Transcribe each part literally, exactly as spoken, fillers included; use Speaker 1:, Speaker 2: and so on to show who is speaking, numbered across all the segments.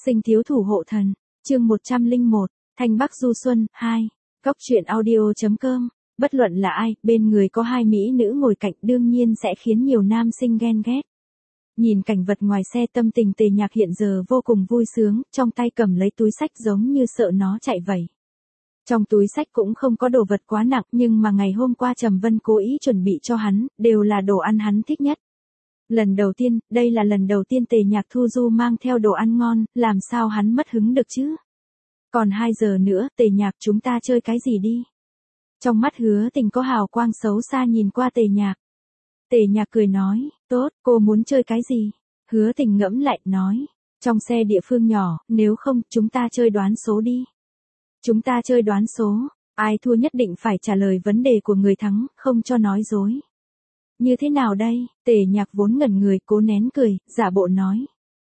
Speaker 1: Sinh thiếu thủ hộ thần, chương một trăm lẻ một, Thanh Bắc Du Xuân, hai, Cóc truyện audio.com, bất luận là ai, bên người có hai mỹ nữ ngồi cạnh đương nhiên sẽ khiến nhiều nam sinh ghen ghét. Nhìn cảnh vật ngoài xe tâm tình Tề Nhạc hiện giờ vô cùng vui sướng, trong tay cầm lấy túi sách giống như sợ nó chạy vậy. Trong túi sách cũng không có đồ vật quá nặng nhưng mà ngày hôm qua Trầm Vân cố ý chuẩn bị cho hắn, đều là đồ ăn hắn thích nhất. Lần đầu tiên, đây là lần đầu tiên Tề Nhạc Thu Du mang theo đồ ăn ngon, làm sao hắn mất hứng được chứ? Còn hai giờ nữa, Tề Nhạc chúng ta chơi cái gì đi? Trong mắt Hứa Tình có hào quang xấu xa nhìn qua Tề Nhạc. Tề Nhạc cười nói, tốt, cô muốn chơi cái gì? Hứa Tình ngẫm lại, nói, trong xe địa phương nhỏ, nếu không, chúng ta chơi đoán số đi. Chúng ta chơi đoán số, ai thua nhất định phải trả lời vấn đề của người thắng, không cho nói dối. Như thế nào đây? Tề Nhạc vốn ngẩn người, cố nén cười, giả bộ nói.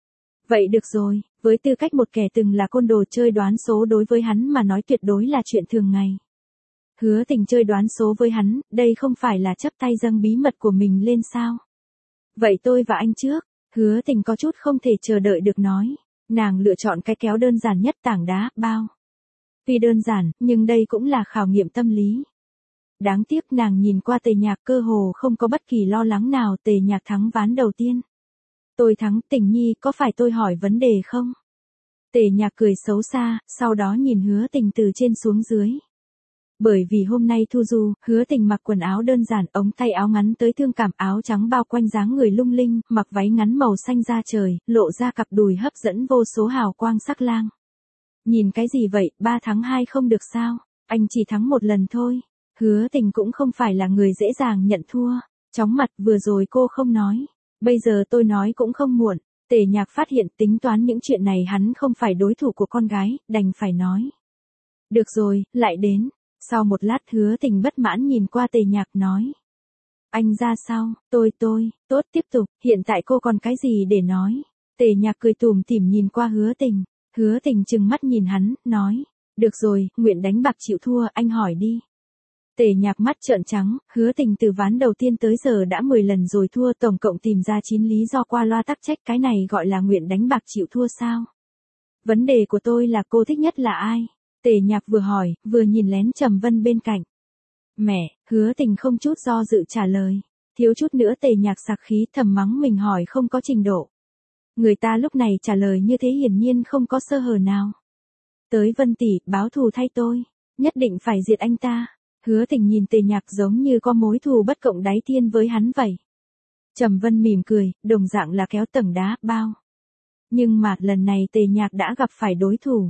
Speaker 1: Vậy được rồi, với tư cách một kẻ từng là côn đồ, chơi đoán số đối với hắn mà nói tuyệt đối là chuyện thường ngày. Hứa Tình chơi đoán số với hắn, đây không phải là chấp tay dâng bí mật của mình lên sao? Vậy tôi và anh trước, Hứa Tình có chút không thể chờ đợi được nói. Nàng lựa chọn cái kéo đơn giản nhất, tảng đá, bao. Tuy đơn giản, nhưng đây cũng là khảo nghiệm tâm lý. Đáng tiếc nàng nhìn qua Tề Nhạc cơ hồ không có bất kỳ lo lắng nào. Tề Nhạc thắng ván đầu tiên. Tôi thắng, Tình Nhi, có phải tôi hỏi vấn đề không? Tề Nhạc cười xấu xa, sau đó nhìn Hứa Tình từ trên xuống dưới. Bởi vì hôm nay Thu Du, Hứa Tình mặc quần áo đơn giản, ống tay áo ngắn tới thương cảm, áo trắng bao quanh dáng người lung linh, mặc váy ngắn màu xanh da trời, lộ ra cặp đùi hấp dẫn vô số hào quang sắc lang. Nhìn cái gì vậy, ba thắng hai không được sao? Anh chỉ thắng một lần thôi. Hứa Tình cũng không phải là người dễ dàng nhận thua. Chóng mặt, vừa rồi cô không nói. Bây giờ tôi nói cũng không muộn. Tề Nhạc phát hiện tính toán những chuyện này hắn không phải đối thủ của con gái, đành phải nói. Được rồi, lại đến. Sau một lát Hứa Tình bất mãn nhìn qua Tề Nhạc nói. Anh ra sao? Tôi tôi, tốt tiếp tục, hiện tại cô còn cái gì để nói? Tề Nhạc cười tủm tỉm nhìn qua Hứa Tình. Hứa Tình trừng mắt nhìn hắn, nói. Được rồi, nguyện đánh bạc chịu thua, anh hỏi đi. Tề Nhạc mắt trợn trắng, Hứa Tình từ ván đầu tiên tới giờ đã mười lần rồi thua, tổng cộng tìm ra chín lý do qua loa tắc trách, cái này gọi là nguyện đánh bạc chịu thua sao? Vấn đề của tôi là cô thích nhất là ai? Tề Nhạc vừa hỏi, vừa nhìn lén Trầm Vân bên cạnh. Mẹ, Hứa Tình không chút do dự trả lời. Thiếu chút nữa Tề Nhạc sặc khí, thầm mắng mình hỏi không có trình độ. Người ta lúc này trả lời như thế hiển nhiên không có sơ hở nào. Tới Vân tỷ, báo thù thay tôi, nhất định phải diệt anh ta. Hứa Tình nhìn Tề Nhạc giống như có mối thù bất cộng đáy thiên với hắn vậy. Trầm Vân mỉm cười, đồng dạng là kéo tầng đá, bao. Nhưng mà, lần này Tề Nhạc đã gặp phải đối thủ.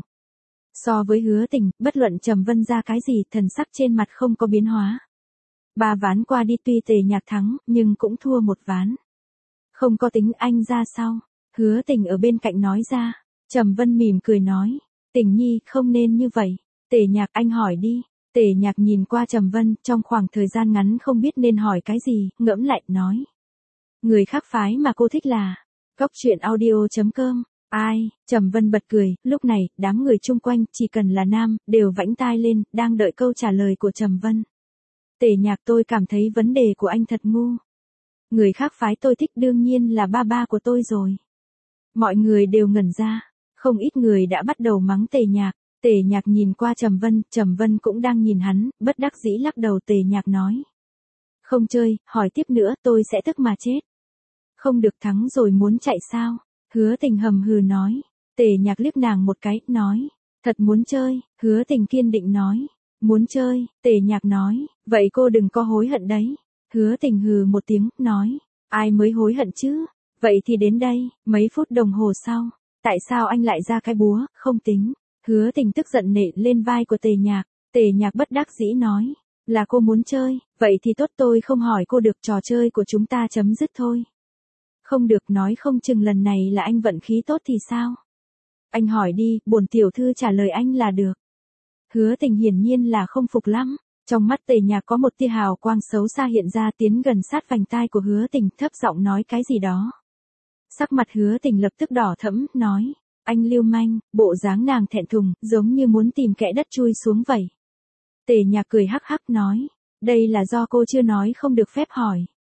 Speaker 1: So với Hứa Tình, bất luận Trầm Vân ra cái gì, thần sắc trên mặt không có biến hóa. Ba ván qua đi tuy Tề Nhạc thắng, nhưng cũng thua một ván. Không có tính, anh ra sao? Hứa Tình ở bên cạnh nói ra. Trầm Vân mỉm cười nói. Tình Nhi, không nên như vậy. Tề Nhạc, anh hỏi đi. Tề Nhạc nhìn qua Trầm Vân, trong khoảng thời gian ngắn không biết nên hỏi cái gì, ngẫm lại, nói. Người khác phái mà cô thích là. Cóc truyện audio.com. Ai? Trầm Vân bật cười, lúc này, đám người chung quanh, chỉ cần là nam, đều vãnh tai lên, đang đợi câu trả lời của Trầm Vân. Tề Nhạc, tôi cảm thấy vấn đề của anh thật ngu. Người khác phái tôi thích đương nhiên là ba ba của tôi rồi. Mọi người đều ngẩn ra, không ít người đã bắt đầu mắng Tề Nhạc. Tề Nhạc nhìn qua Trầm Vân, Trầm Vân cũng đang nhìn hắn, bất đắc dĩ lắc đầu. Tề Nhạc nói. Không chơi, hỏi tiếp nữa tôi sẽ tức mà chết. Không được, thắng rồi muốn chạy sao? Hứa Tình hầm hừ nói. Tề Nhạc liếc nàng một cái, nói. Thật muốn chơi, Hứa Tình kiên định nói. Muốn chơi, Tề Nhạc nói. Vậy cô đừng có hối hận đấy. Hứa Tình hừ một tiếng, nói. Ai mới hối hận chứ? Vậy thì đến đây, mấy phút đồng hồ sau. Tại sao anh lại ra cái búa, không tính? Hứa Tình tức giận nện lên vai của Tề Nhạc. Tề Nhạc bất đắc dĩ nói. Là cô muốn chơi, vậy thì tốt, tôi không hỏi cô được, trò chơi của chúng ta chấm dứt thôi. Không được, nói không chừng lần này là anh vận khí tốt thì sao? Anh hỏi đi, bổn tiểu thư trả lời anh là được. Hứa Tình hiển nhiên là không phục lắm. Trong mắt Tề Nhạc có một tia hào quang xấu xa hiện ra, tiến gần sát vành tai của Hứa Tình, thấp giọng nói cái gì đó. Sắc mặt Hứa Tình lập tức đỏ thẫm, nói. Anh lưu manh, bộ dáng nàng thẹn thùng, giống như muốn tìm kẽ đất chui xuống vậy. Tề Nhạc cười hắc hắc nói. Đây là do cô chưa nói không được phép hỏi.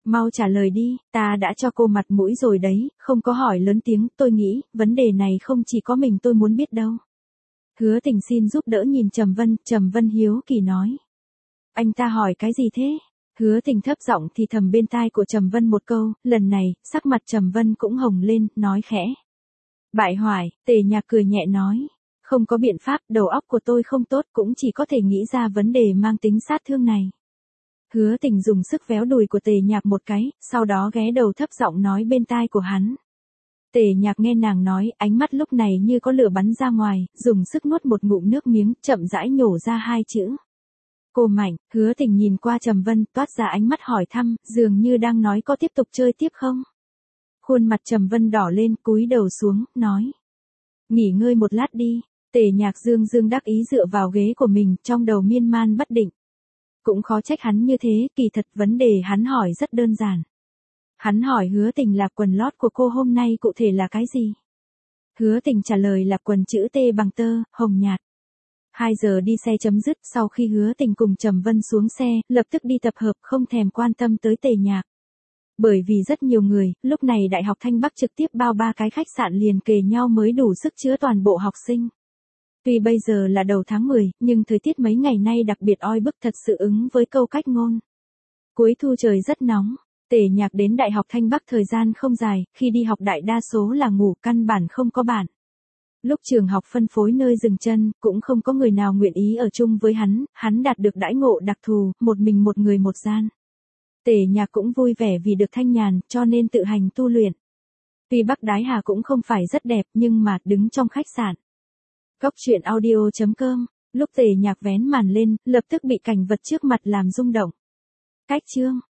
Speaker 1: Mau trả lời đi, ta đã cho cô mặt mũi rồi đấy, không có hỏi lớn tiếng, tôi nghĩ, vấn đề này không chỉ có mình tôi muốn biết đâu. Hứa Tình xin giúp đỡ nhìn Trầm Vân, Trầm Vân hiếu kỳ nói. Anh ta hỏi cái gì thế? Hứa Tình thấp giọng thì thầm bên tai của Trầm Vân một câu, lần này, sắc mặt Trầm Vân cũng hồng lên, nói khẽ. Bại hoại, Tề Nhạc cười nhẹ nói. Không có biện pháp, đầu óc của tôi không tốt, cũng chỉ có thể nghĩ ra vấn đề mang tính sát thương này. Hứa Tình dùng sức véo đùi của Tề Nhạc một cái, sau đó ghé đầu thấp giọng nói bên tai của hắn. Tề Nhạc nghe nàng nói, ánh mắt lúc này như có lửa bắn ra ngoài, dùng sức nuốt một ngụm nước miếng, chậm rãi nhổ ra hai chữ. Cô Mạnh. Hứa Tình nhìn qua Trầm Vân, toát ra ánh mắt hỏi thăm, dường như đang nói có tiếp tục chơi tiếp không? Khuôn mặt Trầm Vân đỏ lên, cúi đầu xuống, nói. Nghỉ ngơi một lát đi. Tề Nhạc dương dương đắc ý dựa vào ghế của mình, trong đầu miên man bất định. Cũng khó trách hắn như thế, kỳ thật vấn đề hắn hỏi rất đơn giản. Hắn hỏi Hứa Tình là quần lót của cô hôm nay cụ thể là cái gì? Hứa Tình trả lời là quần chữ T bằng tơ, hồng nhạt. Hai giờ đi xe chấm dứt, sau khi Hứa Tình cùng Trầm Vân xuống xe, lập tức đi tập hợp, không thèm quan tâm tới Tề Nhạc. Bởi vì rất nhiều người, lúc này Đại học Thanh Bắc trực tiếp bao ba cái khách sạn liền kề nhau mới đủ sức chứa toàn bộ học sinh. Tuy bây giờ là đầu tháng mười, nhưng thời tiết mấy ngày nay đặc biệt oi bức, thật sự ứng với câu cách ngôn. Cuối thu trời rất nóng. Tề Nhạc đến Đại học Thanh Bắc thời gian không dài, khi đi học đại đa số là ngủ, căn bản không có bạn. Lúc trường học phân phối nơi dừng chân, cũng không có người nào nguyện ý ở chung với hắn, hắn đạt được đãi ngộ đặc thù, một mình một người một gian. Tề Nhạc cũng vui vẻ vì được thanh nhàn, cho nên tự hành tu luyện. Tuy Bắc Đái Hà cũng không phải rất đẹp, nhưng mà, đứng trong khách sạn. Góc truyện audio chấm com, lúc Tề Nhạc vén màn lên, lập tức bị cảnh vật trước mặt làm rung động. Cách chương.